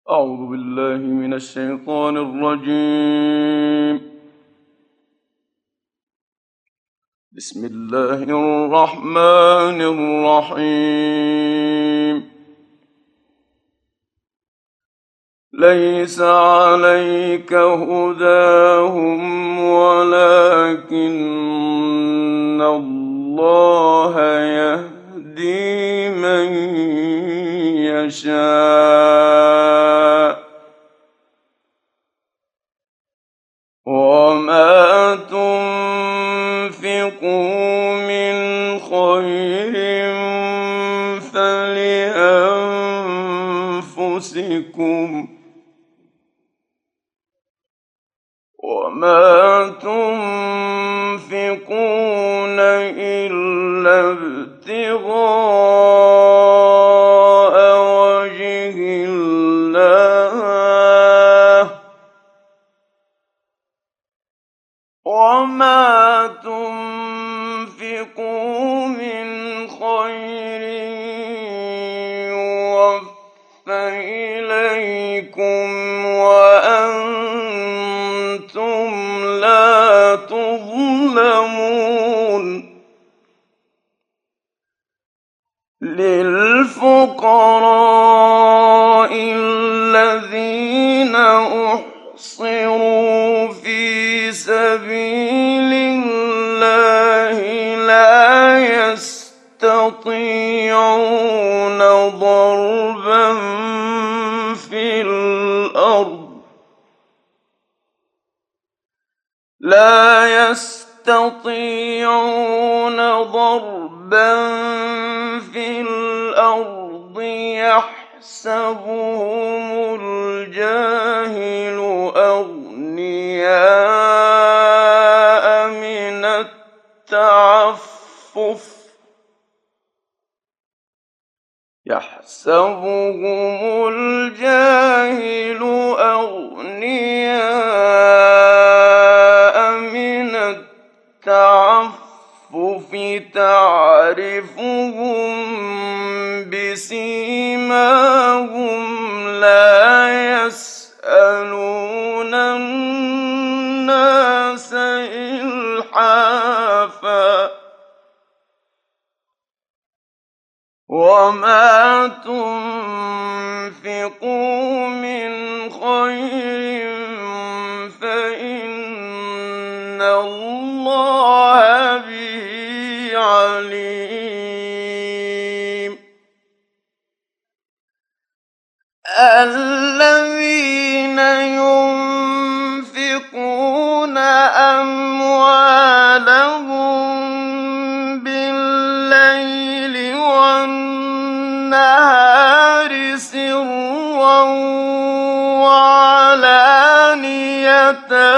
أعوذ بالله من الشيطان الرجيم. بسم الله الرحمن الرحيم. ليس عليك هداهم ولكن الله يهدي من يشاء وما تنفقوا من خير فلأنفسكم وما تنفقون إلا ابتغاء وجه الله وما تنفقوا من خير يوفى إليكم وأنتم لا تظلمون. للفقراء الذين أحصروا في سبيل الله لا يستطيعون ضربا في الأرض يحسبهم الجاهل أغنياء من التعفف تعرفهم بسيماهم لا يسألون الناس إلحافا وما تنفقوا من خير فإن الله به عليم. الذين ينفقون أموالهم بالليل والنهار سرا وعلانية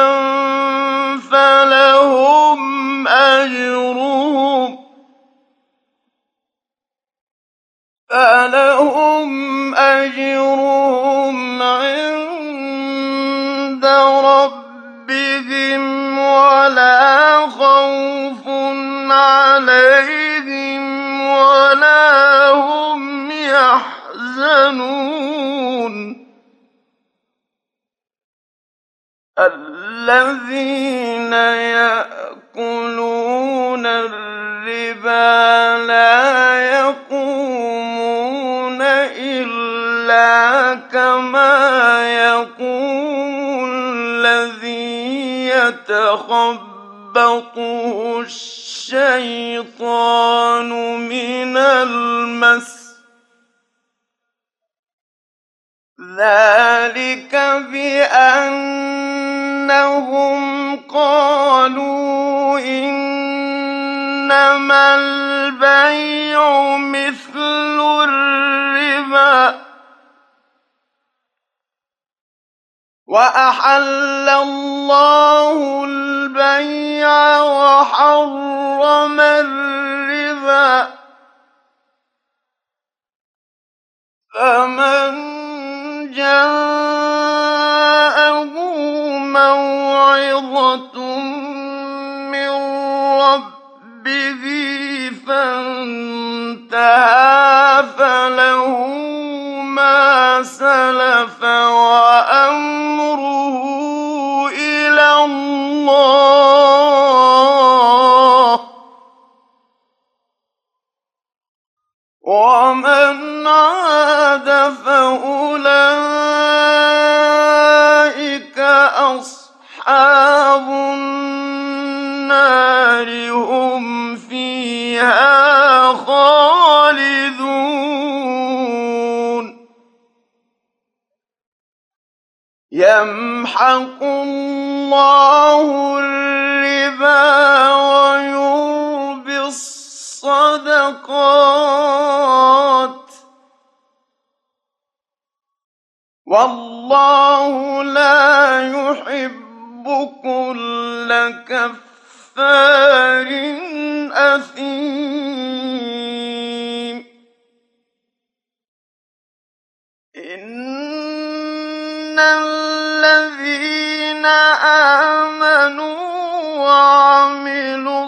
فلهم أجرهم عند ربهم ولا خوف عليهم ولا هم يحزنون. الذين يأكلون الربا لا يقومون إلا كما يقوم الذي يتخبطه الشيطان من المس ذلك بأنهم قالوا إنما البيع مثل الربا وأحل الله البيع وحرم الربا فمن جاءه موعظة من ربه فانتهى فله ما سَلَفَ وَأَمْرُهُ إِلَى اللَّهِ ۚ وَمَنْ عَادَ فَأُولَٰئِكَ أَصْحَابُ النَّارِ ۖ هُمْ فِيهَا خَالِدُونَ. يَمْحَقُ اللَّهُ الرِّبَا وَيُرْبِي الصَّدَقَاتِ ۗ وَاللَّهُ لَا يُحِبُّ كُلَّ كَفَّارٍ أَثِيمٍ. إِنَّ الَّذِينَ آمَنُوا وَعَمِلُوا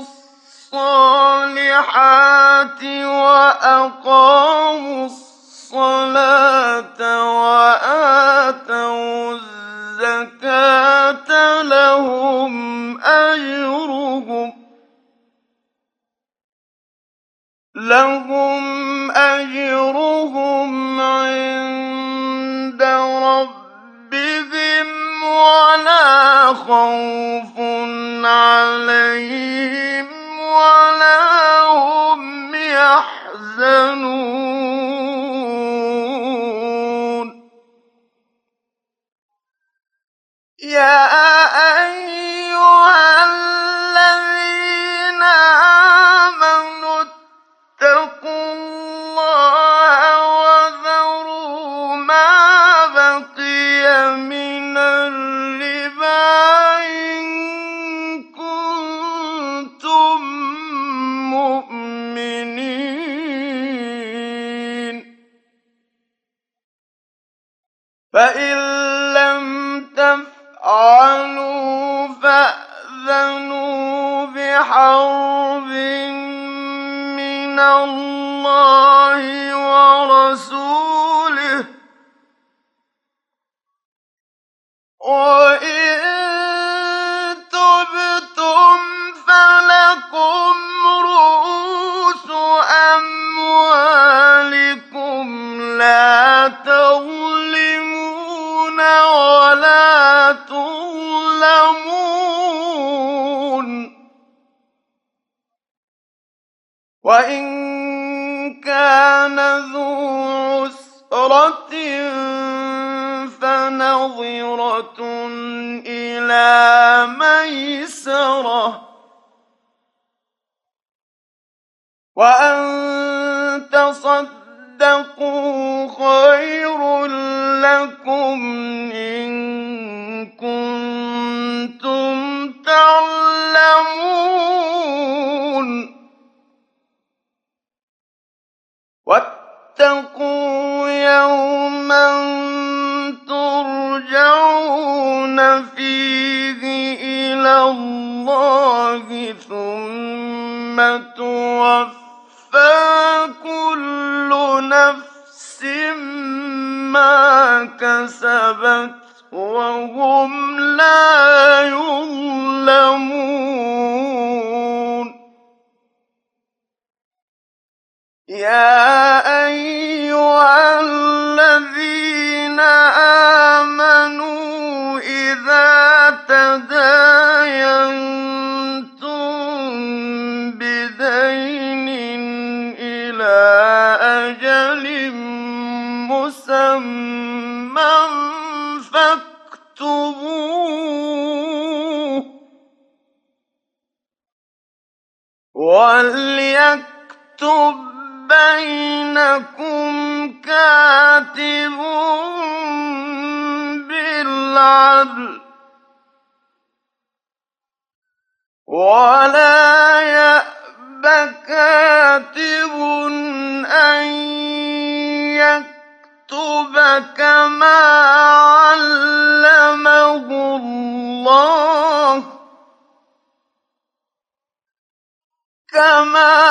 الصَّالِحَاتِ وَأَقَامُوا الصَّلَاةَ وَآتَوُا الزَّكَاةَ لَهُمْ أَجْرُهُمْ عِندَ رَبِّهِمْ وَلَا خَوْفٌ عَلَيْهِمْ وَلَا هُمْ يَحْزَنُونَ. يَا أَيُّهَا الَّذِينَ آمَنُوا اتَّقُوا اللَّهَ وَذَرُوا مَا بَقِيَ مِنَ الرِّبَا إِن كُنتُم مُّؤْمِنِينَ. فَإِن لَّمْ تَفْعَلُوا فَأْذَنُوا بِحَرْبٍ مِّنَ اللَّهِ وَرَسُولِهِ ۖ وَإِن تُبْتُمْ فَلَكُمْ رُءُوسُ أَمْوَالِكُمْ لَا تَظْلِمُونَ وَلَا تُظْلَمُونَ. وَإِن كَانَ ذُو عُسْرَةٍ فَنَظِرَةٌ إِلَىٰ مَيْسَرَةٍ ۚ وَأَن تَصَدَّقُوا خَيْرٌ لَّكُمْ إِن كُنتُمْ تَعْلَمُونَ. وَاتَّقُوا يَوْمًا تُرْجَعُونَ فِيهِ إِلَى اللَّهِ ثُمَّ تُوَفَّىٰ كُلُّ نَفْسٍ مَّا كَسَبَتْ وَهُمْ لَا يُظْلَمُونَ. يَا أَيُّهَا الَّذِينَ آمَنُوا إِذَا تَدَايَنتُم بِدَيْنٍ إِلَىٰ أَجَلٍ مُّسَمًّى فَاكْتُبُوهُ ۚ وَلْيَكْتُب بَّيْنَكُمْ كَاتِبٌ بِالْعَدْلِ ۚ وَلَا يَأْبَ كَاتِبٌ أَن يَكْتُبَ كَمَا عَلَّمَهُ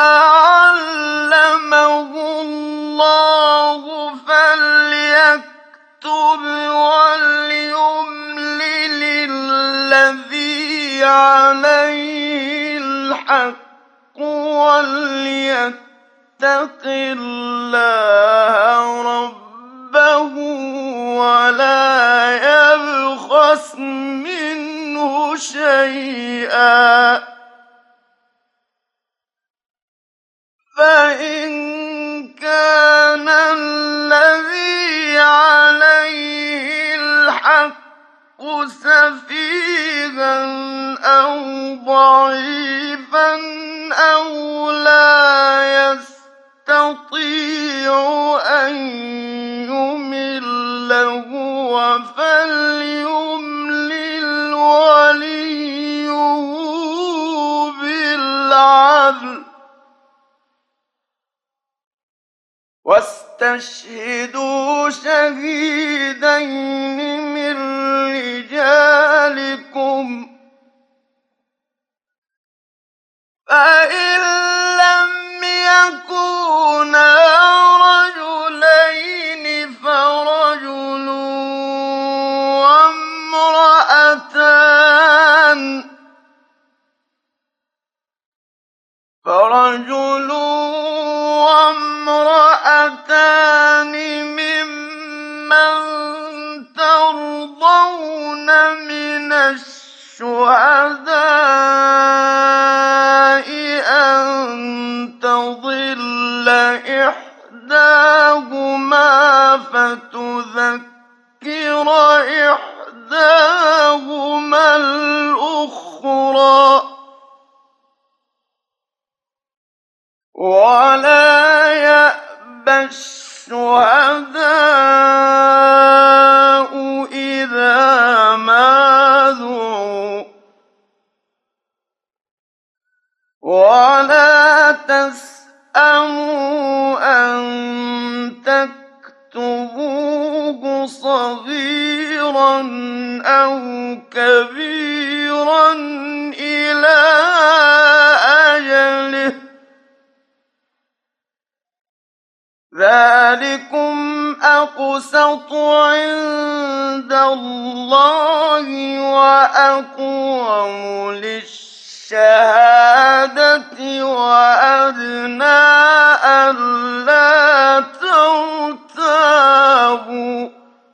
اللَّهُ فَلْيَكْتُبْ وَلْيُمْلِلِ الَّذِي عَلَيْهِ الْحَقُّ وَلْيَتَّقِ اللَّهَ رَبَّهُ وَلَا يَبْخَسْ مِنْهُ شَيْئًا ۖ فَإِن كَانَ الَّذِي عَلَيْهِ الْحَقُّ سَفِيهًا أَوْ ضَعِيفًا أَوْ لَا يَسْتَطِيعُ أَن يُمِلَّ هُوَ فَلْيُمْلِلْ وَلِيُّهُ بِالْعَدْلِ ۚ وَاسْتَشْهِدُوا شَهِيدَيْنِ مِن رِّجَالِكُمْ ۖ فَإِن لَّمْ يَكُونَا رَجُلَيْنِ فَرَجُلٌ وَامْرَأَتَانِ مِمَّن تَرْضَوْنَ مِنَ الشُّهَدَاءِ أَن تَضِلَّ إِحْدَاهُمَا فَتُذَكِّرَ إِحْدَاهُمَا الْأُخْرَىٰ ۚ وَلَا يَأْبَ الشُّهَدَاءُ إِذَا مَا دُعُوا ۚ وَلَا تَسْأَمُوا أَن تَكْتُبُوهُ صَغِيرًا أَوْ كَبِيرًا إِلَىٰ أَجَلِهِ ۚ ذَٰلِكُمْ أَقْسَطُ عِندَ اللَّهِ وَأَقْوَمُ لِلشَّهَادَةِ وَأَدْنَىٰ أَلَّا تَرْتَابُوا ۖ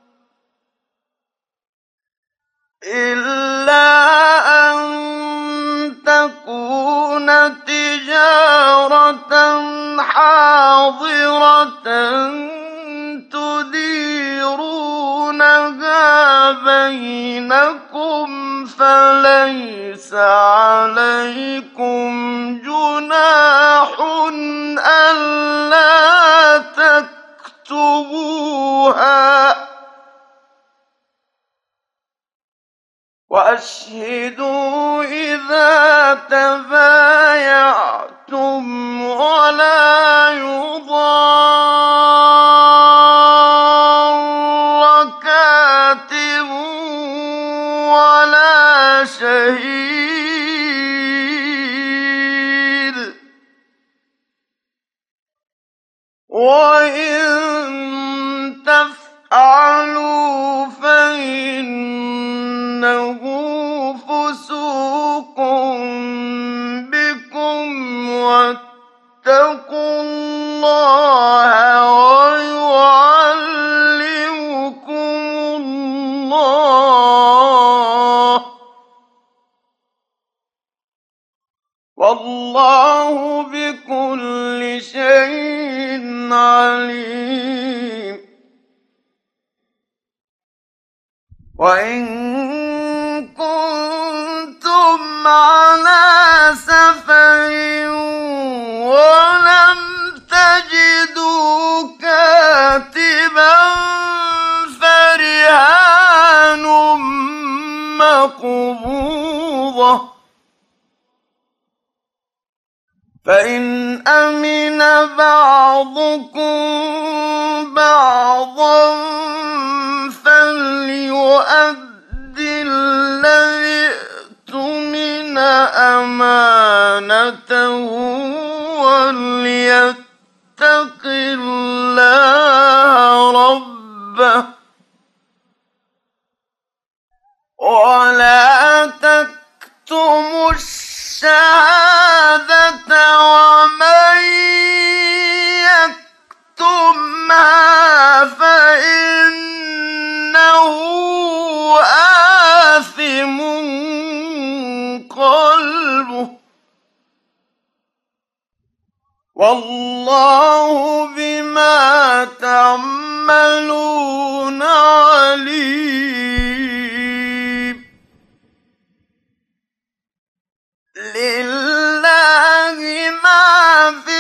إِلَّا أَن تَكُونَ تِجَارَةً حَاضِرَةً تُدِيرُونَهَا بَيْنَكُمْ فَلَيْسَ عَلَيْكُمْ جُنَاحٌ أَلَّا تَكْتُبُوهَا ۗ وَأَشْهِدُوا إِذَا تَبَايَعْتُمْ وَلَا يُضَارَّ كَاتِبٌ وَلَا شَهِيدٌ ۚ وَإِن تَفْعَلُوا فَإِنَّهُ فُسُوقٌ بِكُمْ ۗ وَاتَّقُوا اللَّهَ وَيُعَلِّمُكُمُ اللَّهُ ۗ وَاللَّهُ بِكُلِّ شَيْءٍ عَلِيمٌ. وَإِن كُنتُمْ عَلَىٰ سَفَرٍ وَلَمْ تَجِدُوا كَاتِبًا فَرِهَانٌ مَّقْبُوضَةٌ ۖ فَإِنْ أَمِنَ بَعْضُكُم بَعْضًا فَلْيُؤَدِّ الَّذِي اؤْتُمِنَ أَمَانَتَهُ وَلْيَتَّقِ اللَّهَ رَبَّهُ ۗ ولا تكتموا الشهادة ومن يكتمها فإنه آثم قلبه والله بما تعملون عليم لله ما في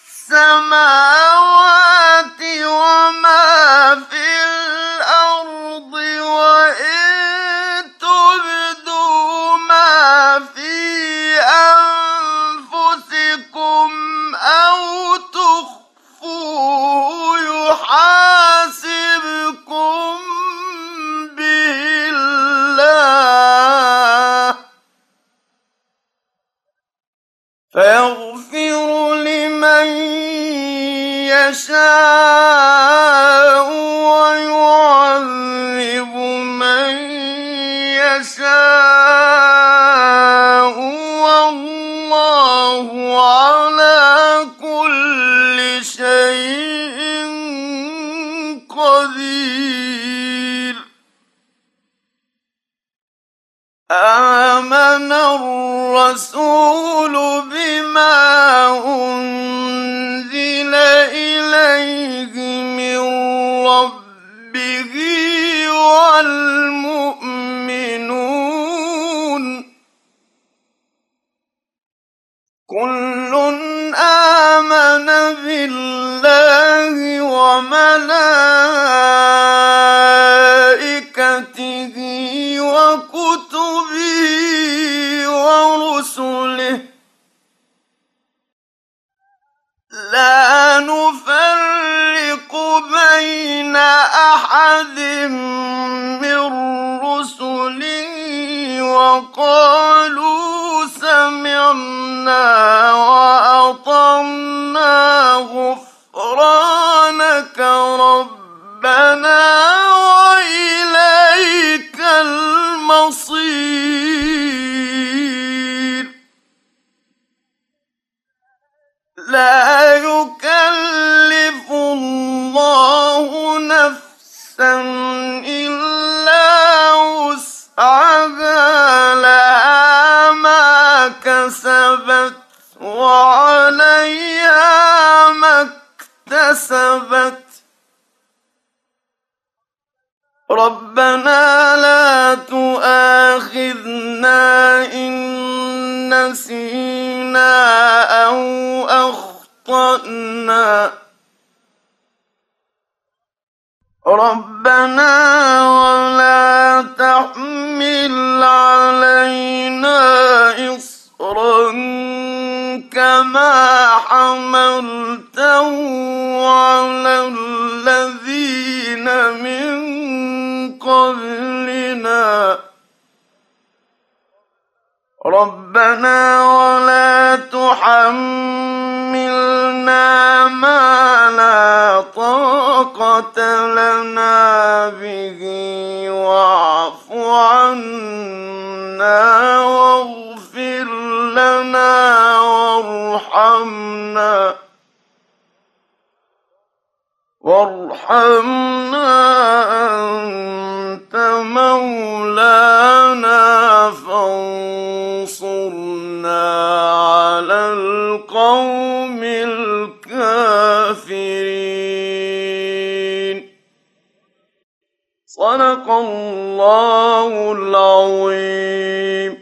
السماوات وما في الأرض وإن تبدوا ما في أنفسكم أو تخفوه يحاسبكم به الله فيغفر لمن يشاء ويعذب من يشاء والله على كل شيء قدير آمن الرسول بما أنزل إليه من ربه والمؤمنون كل آمن بالله وملائكته وكتبه ورسله لا نفرق بين أحد من رسله وقالوا سمعنا وأطعنا غفرانك ربنا وإليك المصير لا يكلف الله نفسا إلا وسعها لها ما كسبت وعليها ما اكتسبت ربنا لا تؤاخذنا إن نسينا أو أخطأنا ربنا ولا تحمل علينا إصرا كما حملته على الذين من قبلنا ربنا ولا تحملنا ما لا طاقة لنا به واعف عنا واغفر لنا وارحمنا أنت مولانا فانصرنا على القوم الكافرين صدق الله العظيم.